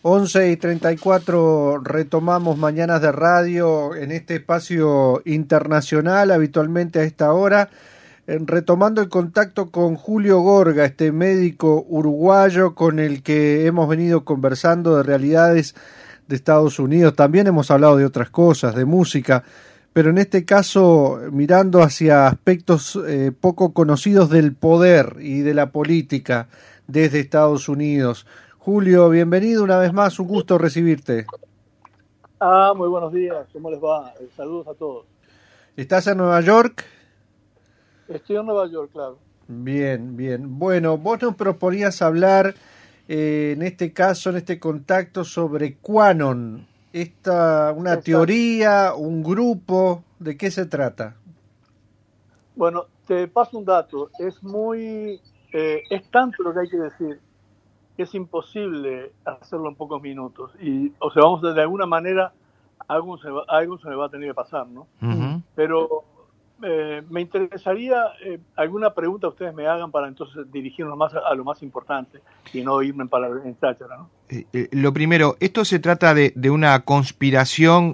11:34 retomamos Mañanas de Radio en este espacio internacional, habitualmente a esta hora, retomando el contacto con Julio Gorga, este médico uruguayo con el que hemos venido conversando de realidades de Estados Unidos. También hemos hablado de otras cosas, de música, pero en este caso mirando hacia aspectos poco conocidos del poder y de la política desde Estados Unidos. Julio, bienvenido una vez más, un gusto recibirte. Muy buenos días, ¿cómo les va? Saludos a todos. ¿Estás en Nueva York? Estoy en Nueva York, claro. Bien, bien. Bueno, vos nos proponías hablar, en este caso, en este contacto, sobre QAnon. Una Exacto. Teoría, un grupo, ¿de qué se trata? Bueno, te paso un dato. Es tanto lo que hay que decir, que es imposible hacerlo en pocos minutos. O sea, de alguna manera, algo se me va a tener que pasar, ¿no? Uh-huh. Pero me interesaría alguna pregunta ustedes me hagan para entonces dirigirnos más a lo más importante y no irme en cháchara, ¿no? Lo primero, ¿esto se trata de una conspiración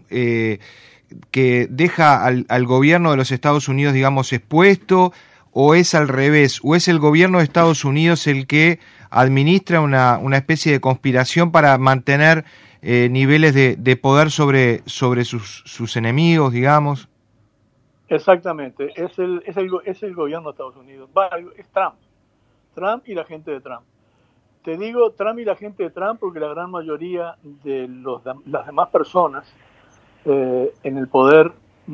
que deja al gobierno de los Estados Unidos, digamos, expuesto, o es al revés, o es el gobierno de Estados Unidos el que administra una especie de conspiración para mantener niveles de poder sobre sus enemigos, digamos? Exactamente, es el gobierno de Estados Unidos, es Trump y la gente de Trump. Te digo Trump y la gente de Trump porque la gran mayoría de las demás personas en el poder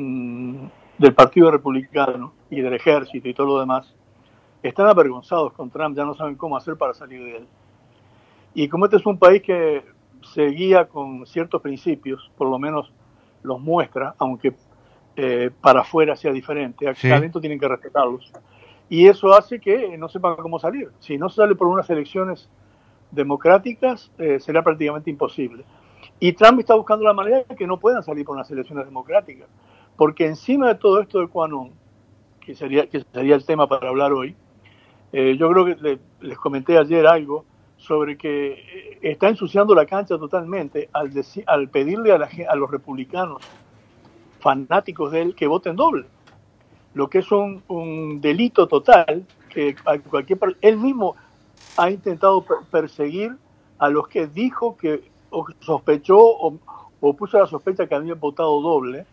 del Partido Republicano y del Ejército y todo lo demás están avergonzados con Trump, ya no saben cómo hacer para salir de él. Y como este es un país que se guía con ciertos principios, por lo menos los muestra, aunque para afuera sea diferente, acá adentro tienen que respetarlos. Y eso hace que no sepan cómo salir. Si no se sale por unas elecciones democráticas, será prácticamente imposible. Y Trump está buscando la manera de que no puedan salir por unas elecciones democráticas. Porque encima de todo esto de QAnon, que sería el tema para hablar hoy, yo creo que les comenté ayer algo sobre que está ensuciando la cancha totalmente al pedirle a los republicanos fanáticos de él que voten doble, lo que es un delito total que él mismo ha intentado perseguir a los que dijo que o sospechó o puso la sospecha que habían votado doble,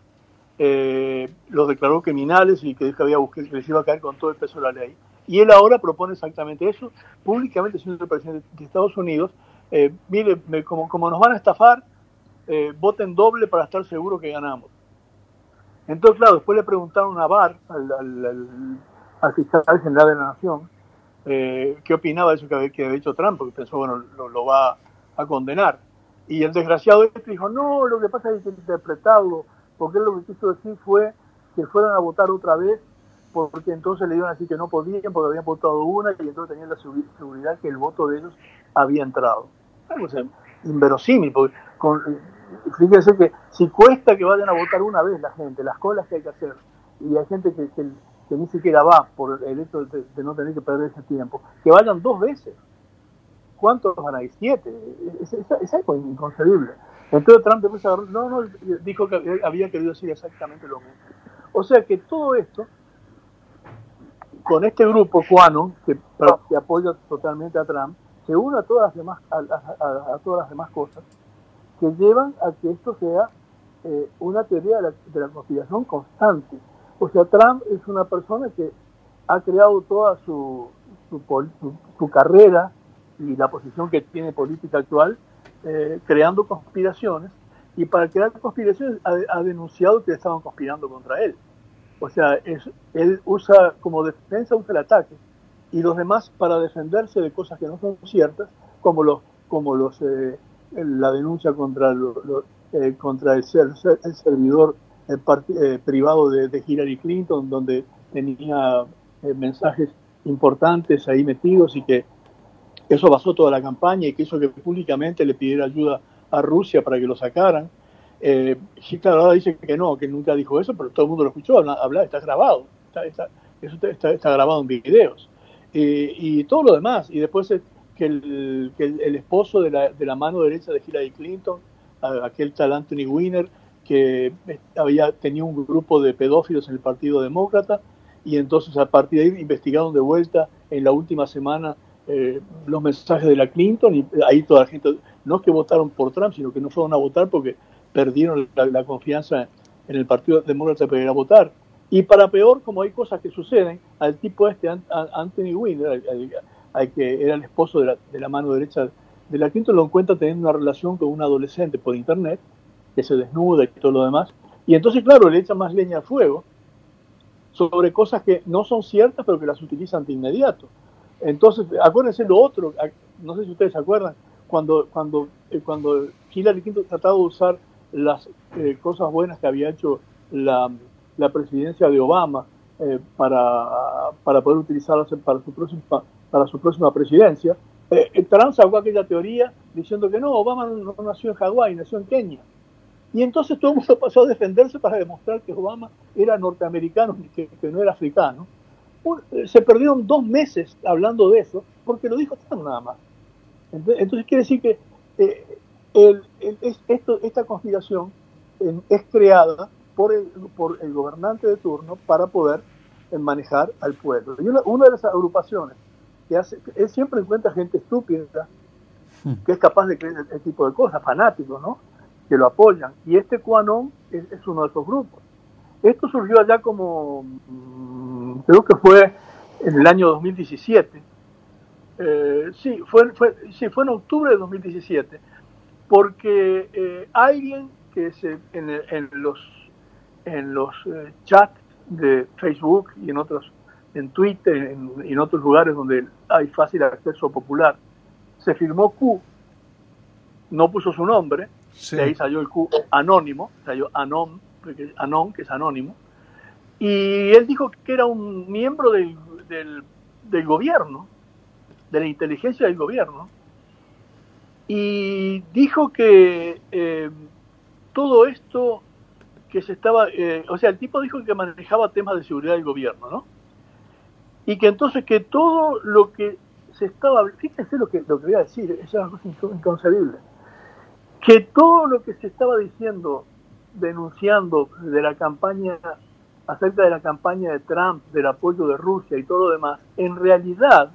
los declaró criminales y que les iba a caer con todo el peso de la ley. Y él ahora propone exactamente eso, públicamente siendo el presidente de Estados Unidos. Mire, como nos van a estafar, voten doble para estar seguros que ganamos. Entonces, claro, después le preguntaron a Barr, al fiscal general de la Nación, qué opinaba de eso que había hecho Trump, porque pensó, bueno, lo va a condenar. Y el desgraciado este dijo, no, lo que pasa es que hay que interpretarlo, porque él lo que quiso decir fue que fueran a votar otra vez, porque entonces le iban a decir que no podían, porque habían votado una, y entonces tenían la seguridad que el voto de ellos había entrado. Algo inverosímil, porque fíjense que si cuesta que vayan a votar una vez la gente, las colas que hay que hacer, y hay gente que ni siquiera va por el hecho de no tener que perder ese tiempo, que vayan 2 veces. ¿Cuántos van a ir? 7. Es algo inconcebible. Entonces Trump después dijo que había querido decir exactamente lo mismo. O sea que todo esto, con este grupo QAnon, que apoya totalmente a Trump, se une a todas las demás, a todas las demás cosas, que llevan a que esto sea una teoría de la conspiración constante. O sea, Trump es una persona que ha creado toda su carrera y la posición que tiene política actual, creando conspiraciones, y para crear conspiraciones ha denunciado que estaban conspirando contra él. O sea, él usa como defensa, usa el ataque, y los demás para defenderse de cosas que no son ciertas, como la denuncia contra el servidor privado de Hillary Clinton, donde tenía mensajes importantes ahí metidos, y que eso basó toda la campaña y que hizo que públicamente le pidiera ayuda a Rusia para que lo sacaran. Sí, claro, ahora dice que no, que nunca dijo eso, pero todo el mundo lo escuchó hablar, está grabado, eso está grabado en videos. Y todo lo demás, y después el esposo de la mano derecha de Hillary Clinton, aquel tal Anthony Weiner, que tenía un grupo de pedófilos en el Partido Demócrata, y entonces a partir de ahí investigaron de vuelta en la última semana los mensajes de la Clinton, y ahí toda la gente, no es que votaron por Trump, sino que no fueron a votar porque perdieron la confianza en el Partido Demócrata para ir a votar. Y para peor, como hay cosas que suceden, al tipo Anthony Weiner, al que era el esposo de la mano derecha de la Clinton, lo encuentra teniendo una relación con un adolescente por internet, que se desnuda y todo lo demás, y entonces claro, le echa más leña al fuego sobre cosas que no son ciertas, pero que las utilizan de inmediato. Entonces, acuérdense lo otro, no sé si ustedes se acuerdan, cuando Hillary Clinton trataba de usar las cosas buenas que había hecho la presidencia de Obama para poder utilizarlas para su próxima presidencia, Trump sacó aquella teoría diciendo que no, Obama no nació en Hawái, nació en Kenia. Y entonces todo el mundo pasó a defenderse para demostrar que Obama era norteamericano y que no era africano. Se perdieron 2 meses hablando de eso porque lo dijo Trump nada más. Entonces quiere decir que esta conspiración es creada por el gobernante de turno para poder manejar al pueblo. Y una de las agrupaciones que él siempre encuentra gente estúpida que es capaz de creer este tipo de cosas, fanáticos, ¿no?, que lo apoyan. Y QAnon es uno de esos grupos. Esto surgió allá como, creo que fue en el año 2017. Fue en octubre de 2017, porque alguien que en los chats de Facebook y en Twitter y en otros lugares donde hay fácil acceso popular, se firmó Q, no puso su nombre, sí. De ahí salió el Q anónimo, salió Anon, que es anónimo, y él dijo que era un miembro del gobierno, de la inteligencia del gobierno, y dijo que todo esto que se estaba, el tipo dijo que manejaba temas de seguridad del gobierno, ¿no? Y que entonces que todo lo que se estaba, fíjense lo que voy a decir, es una cosa inconcebible, que todo lo que se estaba diciendo, denunciando de la campaña, acerca de la campaña de Trump, del apoyo de Rusia y todo lo demás, en realidad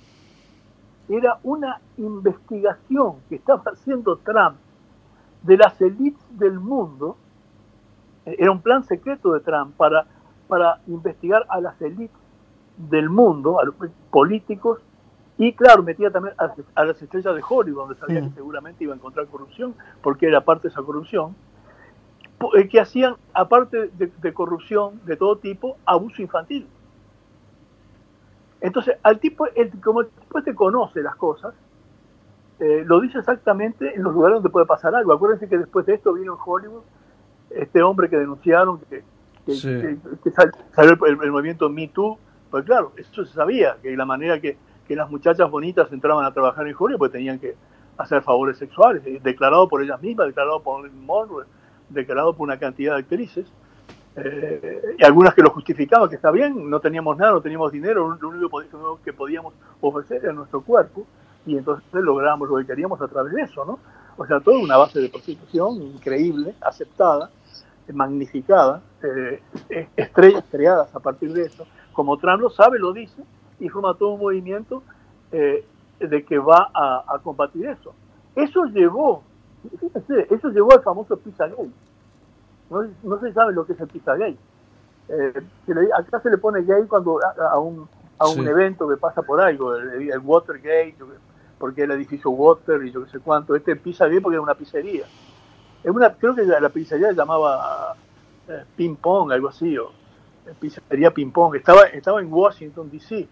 era una investigación que estaba haciendo Trump de las élites del mundo. Era un plan secreto de Trump para investigar a las élites del mundo, a los políticos, y claro, metía también a las estrellas de Hollywood, donde sabía que seguramente iba a encontrar corrupción, porque era parte de esa corrupción, que hacían, aparte de corrupción de todo tipo, abuso infantil. Entonces, como el tipo conoce las cosas, lo dice exactamente en los lugares donde puede pasar algo. Acuérdense que después de esto vino en Hollywood este hombre que denunciaron que salió el movimiento Me Too. Pues claro, eso se sabía, que la manera que las muchachas bonitas entraban a trabajar en Hollywood, pues tenían que hacer favores sexuales, declarado por ellas mismas, declarado por Monroe, declarado por una cantidad de actrices, y algunas que lo justificaban, que está bien, no teníamos nada, no teníamos dinero, lo único que podíamos ofrecer era nuestro cuerpo, y entonces logramos lo que queríamos a través de eso, ¿no? O sea, toda una base de prostitución increíble, aceptada, magnificada, estrellas creadas a partir de eso. Como Trump lo sabe, lo dice, y forma todo un movimiento de que va a combatir eso. Eso llevó al famoso Pizzagate. No se sabe lo que es el Pizzagate. Acá se le pone gay cuando a un evento que pasa por algo, el Watergate, porque el edificio Water y yo qué sé cuánto. Pizzagate porque era una pizzería. Creo que la pizzería se llamaba Ping Pong, algo así, o pizzería Ping Pong. Estaba en Washington, D.C.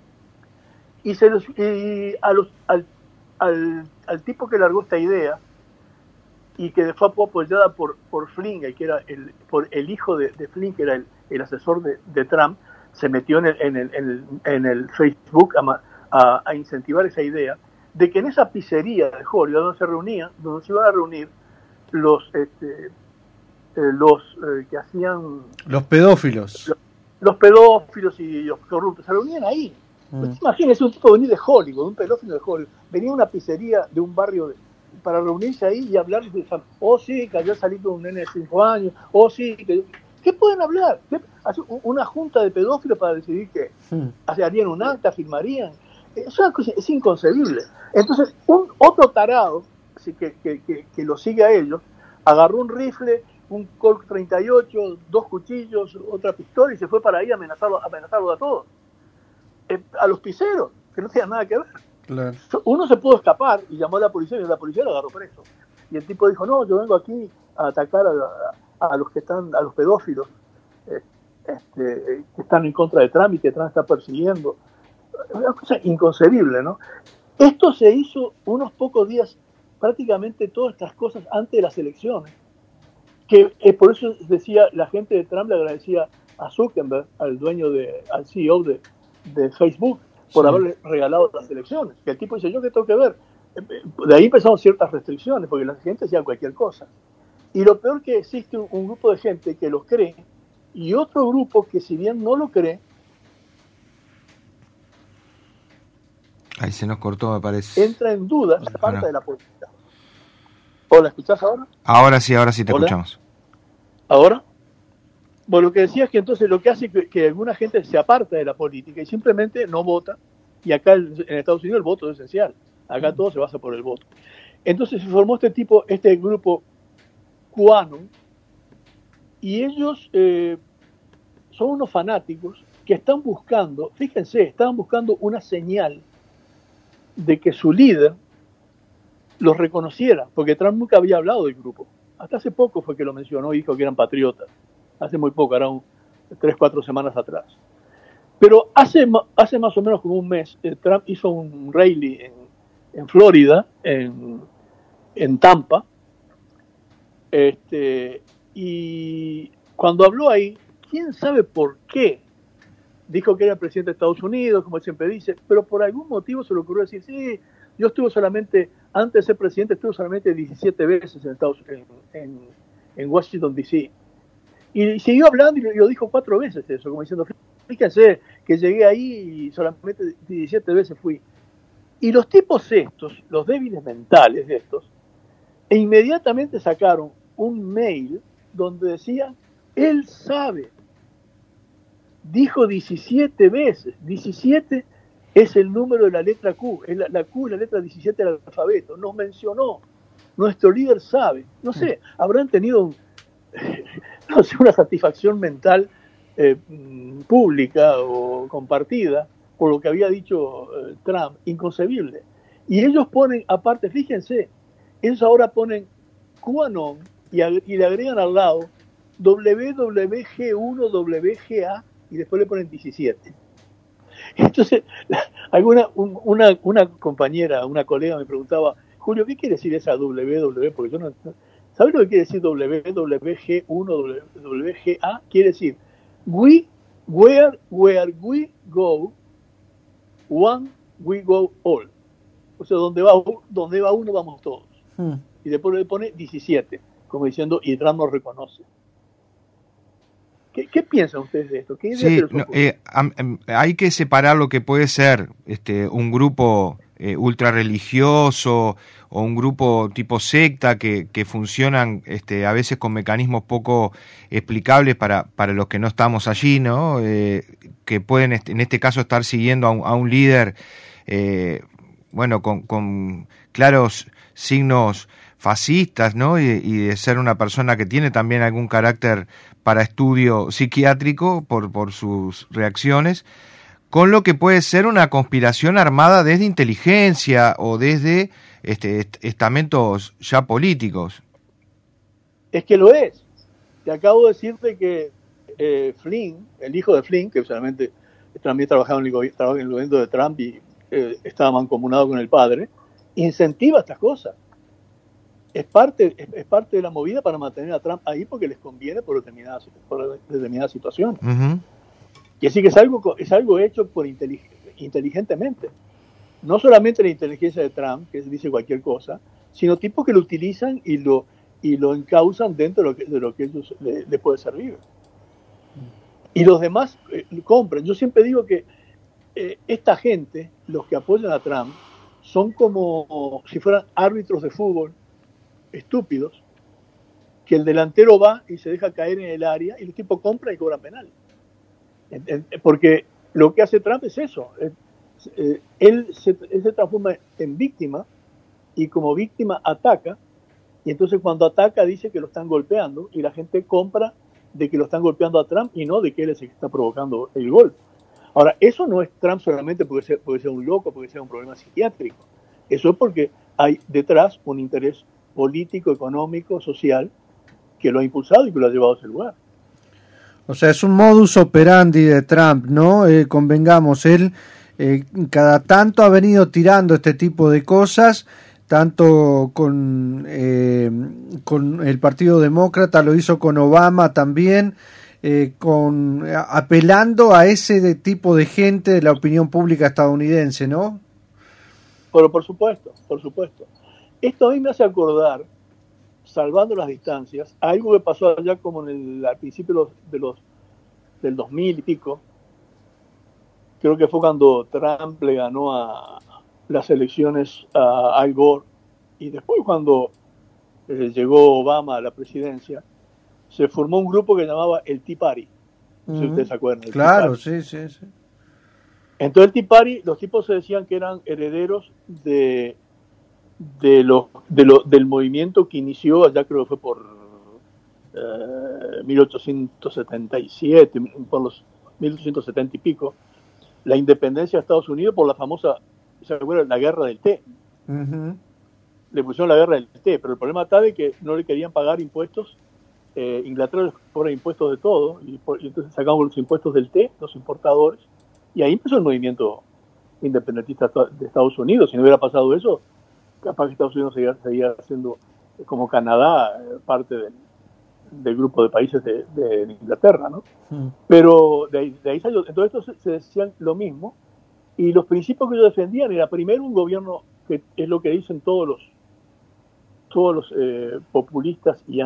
Al tipo que largó esta idea y que fue apoyada por Flynn, que era el hijo de Flynn, que era el asesor de Trump, se metió en el Facebook a incentivar esa idea de que en esa pizzería de Hollywood donde se iban a reunir los que hacían los pedófilos los pedófilos y los corruptos, se reunían ahí. Imagínese un tipo venir de Hollywood, un pedófilo de Hollywood, venía a una pizzería de un barrio para reunirse ahí y hablar de, oh sí, que ayer salí con un nene de 5 años, oh sí, que... ¿Qué pueden hablar? Una junta de pedófilos para decidir que harían un acta, firmarían. Es una cosa, es inconcebible. Entonces, otro tarado que lo sigue a ellos, agarró un rifle, un Colt 38, 2 cuchillos, otra pistola y se fue para ahí a amenazarlo a todos. A los piseros, que no tenían nada que ver. Claro. Uno se pudo escapar y llamó a la policía y la policía lo agarró preso. Y el tipo dijo, no, yo vengo aquí a atacar a los que están, a los pedófilos que están en contra de Trump y que Trump está persiguiendo. Es una cosa inconcebible, ¿no? Esto se hizo unos pocos días, prácticamente todas estas cosas antes de las elecciones, que por eso decía, la gente de Trump le agradecía a Zuckerberg, al CEO de Facebook, por haberle regalado las elecciones. Que el tipo dice, ¿yo qué tengo que ver? De ahí empezaron ciertas restricciones, porque la gente hacía cualquier cosa. Y lo peor que existe un grupo de gente que lo cree, y otro grupo que si bien no lo cree... Ahí se nos cortó, me parece. Entra en duda esa parte de la política. ¿Hola, escuchás ahora? Ahora sí te escuchamos. ¿Ahora? Bueno, lo que decía es que entonces lo que hace que alguna gente se aparta de la política y simplemente no vota, y acá en Estados Unidos el voto es esencial, acá todo se basa por el voto. Entonces se formó este grupo QAnon, y ellos son unos fanáticos que están buscando, fíjense, estaban buscando una señal de que su líder los reconociera, porque Trump nunca había hablado del grupo. Hasta hace poco fue que lo mencionó y dijo que eran patriotas. Hace muy poco, eran 3-4 semanas atrás. Pero hace más o menos como un mes, Trump hizo un rally en Florida, en Tampa, y cuando habló ahí, quién sabe por qué, dijo que era el presidente de Estados Unidos, como él siempre dice, pero por algún motivo se le ocurrió decir, sí, yo estuve solamente, antes de ser presidente, estuve solamente 17 veces en Washington, D.C., y siguió hablando y lo dijo 4 veces eso, como diciendo, fíjense que llegué ahí y solamente 17 veces fui. Y los tipos estos, los débiles mentales de estos, inmediatamente sacaron un mail donde decía, él sabe, dijo 17 veces, 17 es el número de la letra Q, la Q es la letra 17 del alfabeto, nos mencionó, nuestro líder sabe, no sé, habrán tenido una satisfacción mental pública o compartida por lo que había dicho Trump, inconcebible. Y ellos ponen, aparte, fíjense, ellos ahora ponen QAnon y le agregan al lado WWG1, WGA y después le ponen 17. Entonces, una compañera, una colega me preguntaba, Julio, ¿qué quiere decir esa WW? Porque yo no... ¿Sabes lo que quiere decir WWG1, WGA? Quiere decir, where we go, one we go all. O sea, donde va uno, vamos todos. Y después le pone 17, como diciendo, y Trump nos reconoce. ¿Qué piensan ustedes de esto? Sí, hay que separar lo que puede ser un grupo ultra religioso o un grupo tipo secta que funcionan a veces con mecanismos poco explicables para los que no estamos allí, ¿no? Que pueden en este caso estar siguiendo a un líder con claros signos fascistas, ¿no? Y de ser una persona que tiene también algún carácter para estudio psiquiátrico por sus reacciones, con lo que puede ser una conspiración armada desde inteligencia o desde estamentos ya políticos. Es que lo es. Te acabo de decirte que Flynn, el hijo de Flynn, que solamente también trabajaba en el gobierno de Trump y estaba mancomunado con el padre, incentiva estas cosas. Es parte de la movida para mantener a Trump ahí porque les conviene por determinada situación. Uh-huh. Y así que es algo hecho inteligentemente. No solamente la inteligencia de Trump, que dice cualquier cosa, sino tipos que lo utilizan y lo encausan dentro de lo que ellos les puede servir. Y los demás compran. Yo siempre digo que esta gente, los que apoyan a Trump, son como si fueran árbitros de fútbol estúpidos, que el delantero va y se deja caer en el área y el tipo compra y cobra penal. Porque lo que hace Trump es eso. Él se transforma en víctima y como víctima ataca, y entonces cuando ataca dice que lo están golpeando y la gente compra de que lo están golpeando a Trump y no de que él es el que está provocando el golpe. Ahora, eso no es Trump solamente porque sea un loco, porque sea un problema psiquiátrico. Eso es porque hay detrás un interés político, económico, social, que lo ha impulsado y que lo ha llevado a ese lugar. O sea, es un modus operandi de Trump, ¿no? Convengamos, él cada tanto ha venido tirando este tipo de cosas, tanto con el Partido Demócrata, lo hizo con Obama también, apelando a ese tipo de gente de la opinión pública estadounidense, ¿no? Pero por supuesto, por supuesto. Esto a mí me hace acordar, salvando las distancias, algo que pasó allá como al principio del 2000 y pico. Creo que fue cuando Trump le ganó a las elecciones a Al Gore, y después cuando llegó Obama a la presidencia, se formó un grupo que llamaba el Tea Party. No sé si ustedes se acuerdan. Claro, sí. Entonces el Tea Party, los tipos se decían que eran herederos del movimiento que inició allá, creo que fue por 1877, por los 1870 y pico, la independencia de Estados Unidos por la famosa, ¿se acuerdan? La guerra del té. Le pusieron la guerra del té, pero el problema está de que no le querían pagar impuestos. Inglaterra les cobra impuestos de todo, y entonces sacamos los impuestos del té, los importadores, y ahí empezó el movimiento independentista de Estados Unidos. Si no hubiera pasado eso, capaz que Estados Unidos seguía siendo, como Canadá, parte del grupo de países de Inglaterra, ¿no? Pero de ahí salió. Entonces estos se decían lo mismo, y los principios que ellos defendían era primero un gobierno que es lo que dicen todos los populistas y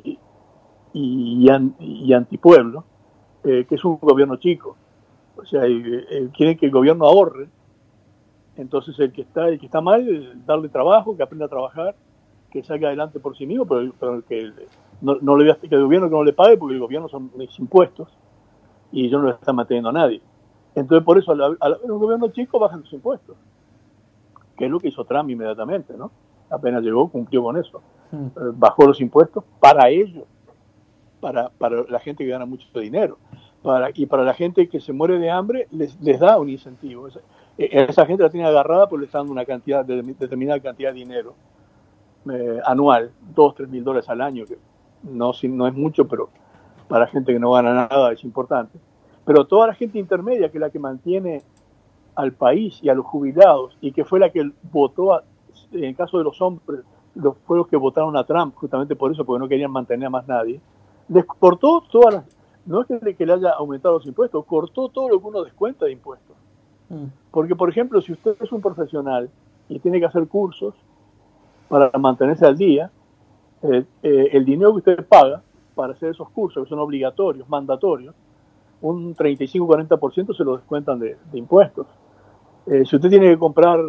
antipueblo, que es un gobierno chico. O sea, quieren que el gobierno ahorre. Entonces el que está mal, darle trabajo, que aprenda a trabajar, que salga adelante por sí mismo, pero que no le veas que el gobierno que no le pague, porque el gobierno son mis impuestos y ellos no le están manteniendo a nadie. Entonces por eso al un gobierno chico bajan los impuestos, que es lo que hizo Trump inmediatamente, ¿no? Apenas llegó, cumplió con eso. Bajó los impuestos para ellos, para la gente que gana mucho dinero, y para la gente que se muere de hambre les da un incentivo. Esa gente la tiene agarrada porque le está dando una determinada cantidad de dinero anual, $2-3,000 al año, que no es mucho, pero para gente que no gana nada es importante. Pero toda la gente intermedia, que es la que mantiene al país y a los jubilados, y que fue la que votó, en el caso de los hombres, fue los que votaron a Trump, justamente por eso, porque no querían mantener a más nadie, les cortó no es que le haya aumentado los impuestos, cortó todo lo que uno descuenta de impuestos. Porque, por ejemplo, si usted es un profesional y tiene que hacer cursos para mantenerse al día, el dinero que usted paga para hacer esos cursos, que son obligatorios, mandatorios, un 35-40% se lo descuentan de impuestos. Si usted tiene que comprar,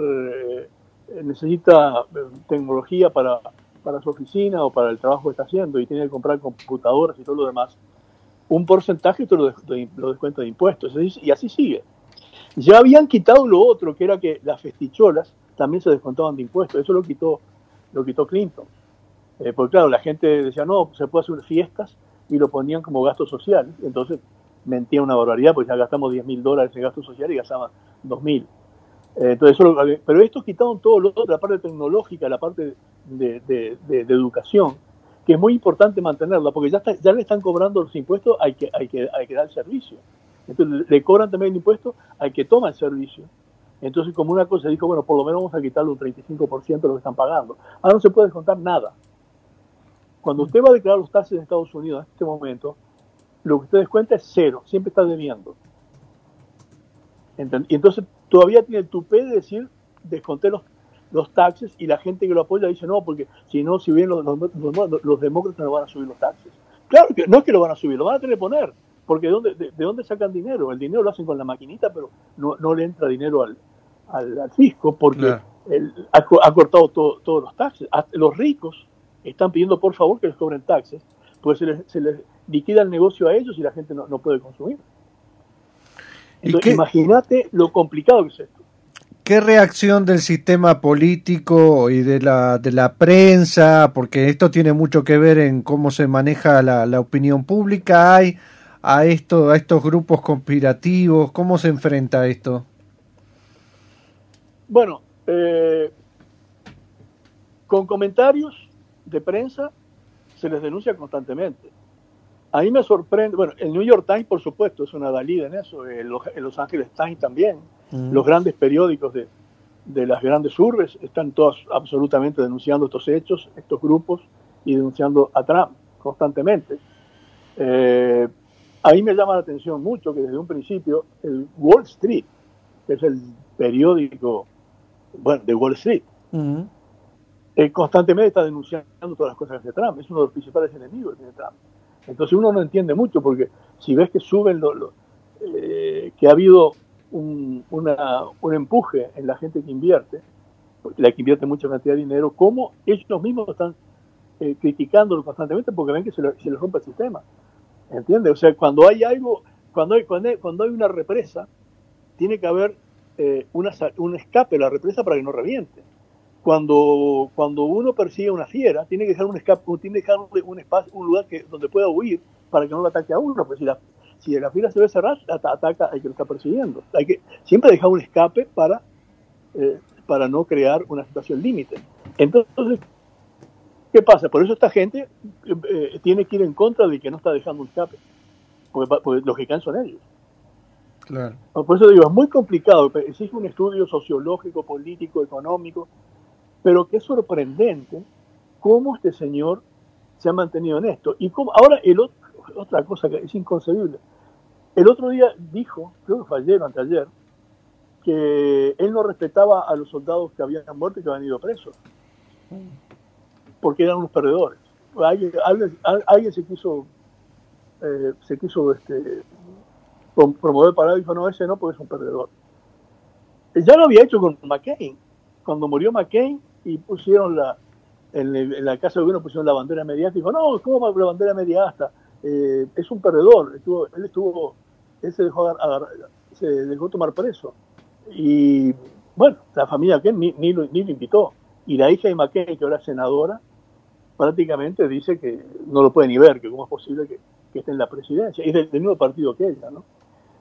necesita tecnología para su oficina o para el trabajo que está haciendo, y tiene que comprar computadoras y todo lo demás, un porcentaje usted lo descuenta de impuestos, y así sigue. Ya habían quitado lo otro, que era que las festicholas también se descontaban de impuestos. Eso lo quitó Clinton. Porque claro, la gente decía, no, se puede hacer fiestas, y lo ponían como gasto social. Entonces mentía una barbaridad, porque ya gastamos $10,000 en gasto social y gastaban 2,000. Entonces, pero estos quitaron todo lo otro, la parte tecnológica, la parte de educación, que es muy importante mantenerla, porque ya le están cobrando los impuestos hay que dar el servicio. Entonces le cobran también el impuesto al que toma el servicio. Entonces, como una cosa, dijo, bueno, por lo menos vamos a quitarle un 35% de lo que están pagando. Ahora no se puede descontar nada. Cuando usted va a declarar los taxes en Estados Unidos en este momento, lo que usted descuenta es cero, siempre está debiendo. Y entonces todavía tiene el tupé de decir, desconté los taxes, y la gente que lo apoya dice, no, porque si bien los demócratas no van a subir los taxes. Claro que no es que lo van a subir, lo van a tener que poner, Porque ¿de dónde sacan dinero? El dinero lo hacen con la maquinita, pero no le entra dinero al fisco porque claro, ha cortado todos los taxes. Los ricos están pidiendo por favor que les cobren taxes, pues se les liquida el negocio a ellos y la gente no puede consumir. Entonces, imagínate lo complicado que es esto. ¿Qué reacción del sistema político y de la prensa, porque esto tiene mucho que ver en cómo se maneja la opinión pública, hay a estos grupos conspirativos? ¿Cómo se enfrenta a esto? Bueno, con comentarios de prensa se les denuncia constantemente. A mí me sorprende, bueno, el New York Times, por supuesto, es una valida en eso, el Los Angeles Times también, los grandes periódicos de las grandes urbes están todos absolutamente denunciando estos hechos, estos grupos, y denunciando a Trump constantemente. A mí me llama la atención mucho que desde un principio el Wall Street, que es el periódico, bueno, de Wall Street, constantemente está denunciando todas las cosas que hace Trump. Es uno de los principales enemigos de Trump. Entonces uno no entiende mucho, porque si ves que suben que ha habido un empuje en la gente que invierte, la que invierte mucha cantidad de dinero, cómo ellos mismos están criticándolo constantemente porque ven que se les rompe el sistema. ¿Entiendes? O sea, cuando hay algo, cuando hay una represa, tiene que haber un escape de la represa para que no reviente. Cuando uno persigue a una fiera, tiene que dejar un escape, tiene que dejar un espacio, un lugar donde pueda huir para que no lo ataque a uno. Pues si la fiera se ve cerrada, ataca al que lo está persiguiendo. Hay que siempre dejar un escape para no crear una situación límite. Entonces, ¿qué pasa? Por eso esta gente tiene que ir en contra de que no está dejando un escape, porque los que caen son ellos. Claro. Por eso digo, es muy complicado, exige un estudio sociológico, político, económico, pero que es sorprendente cómo este señor se ha mantenido en esto. Y cómo, ahora, otra cosa que es inconcebible, el otro día dijo, creo que fue ayer o anteayer, que él no respetaba a los soldados que habían muerto y que habían ido presos, porque eran unos perdedores. Alguien se quiso promover para él, dijo, no, ese no, porque es un perdedor. Ya lo había hecho con McCain. Cuando murió McCain y pusieron en la casa de gobierno pusieron la bandera mediática, dijo, no, ¿cómo la bandera mediática? Es un perdedor. Él se dejó tomar preso. Y bueno, la familia McCain ni lo invitó. Y la hija de McCain, que ahora es senadora, prácticamente dice que no lo puede ni ver, que cómo es posible que esté en la presidencia. Es del mismo partido que ella, ¿no?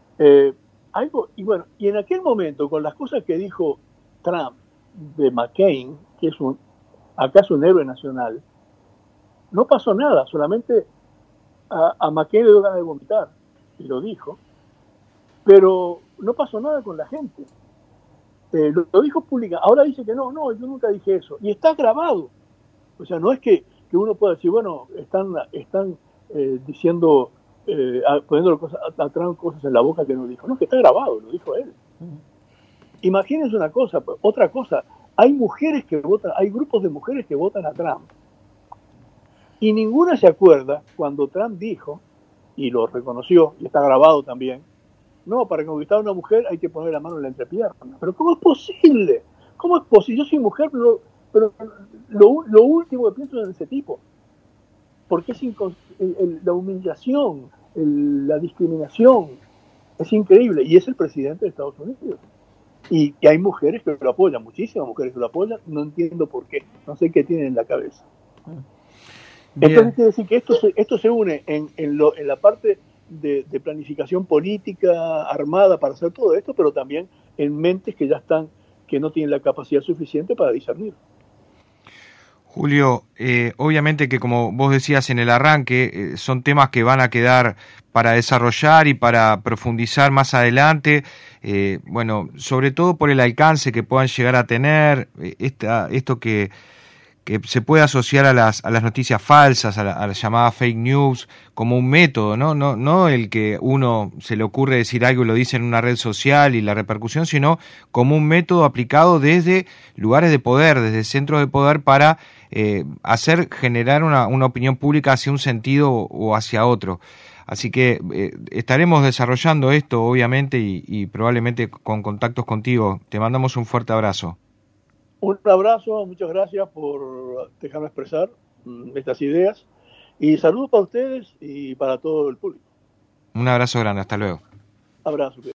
Y en aquel momento, con las cosas que dijo Trump de McCain, que es acaso un héroe nacional, no pasó nada, solamente a McCain le dio ganas de vomitar, y lo dijo, pero no pasó nada con la gente. Lo dijo pública, ahora dice que no, yo nunca dije eso, y está grabado. O sea, no es que uno pueda decir, bueno, están diciendo, poniendo a Trump cosas en la boca que no dijo. No, que está grabado, lo dijo él. Imagínense otra cosa, hay mujeres que votan, hay grupos de mujeres que votan a Trump. Y ninguna se acuerda cuando Trump dijo, y lo reconoció, y está grabado también, no, para conquistar a una mujer hay que poner la mano en la entrepierna. Pero ¿cómo es posible? ¿Cómo es posible? Yo soy mujer, pero lo último que pienso es en ese tipo. Porque la humillación, la discriminación, es increíble. Y es el presidente de Estados Unidos. Y hay mujeres que lo apoyan, muchísimas mujeres que lo apoyan, no entiendo por qué, no sé qué tienen en la cabeza. Bien. Entonces quiere decir que esto se une en la parte de planificación política armada para hacer todo esto, pero también en mentes que ya están, que no tienen la capacidad suficiente para discernir. Julio, obviamente que como vos decías en el arranque, son temas que van a quedar para desarrollar y para profundizar más adelante, bueno, sobre todo por el alcance que puedan llegar a tener, esto que que se puede asociar a las noticias falsas, a las llamadas fake news, como un método, no el que uno se le ocurre decir algo y lo dice en una red social y la repercusión, sino como un método aplicado desde lugares de poder, desde centros de poder para hacer generar una opinión pública hacia un sentido o hacia otro. Así que estaremos desarrollando esto, obviamente, y probablemente con contactos contigo. Te mandamos un fuerte abrazo. Un abrazo, muchas gracias por dejarme expresar estas ideas y saludos para ustedes y para todo el público. Un abrazo grande, hasta luego. Abrazo.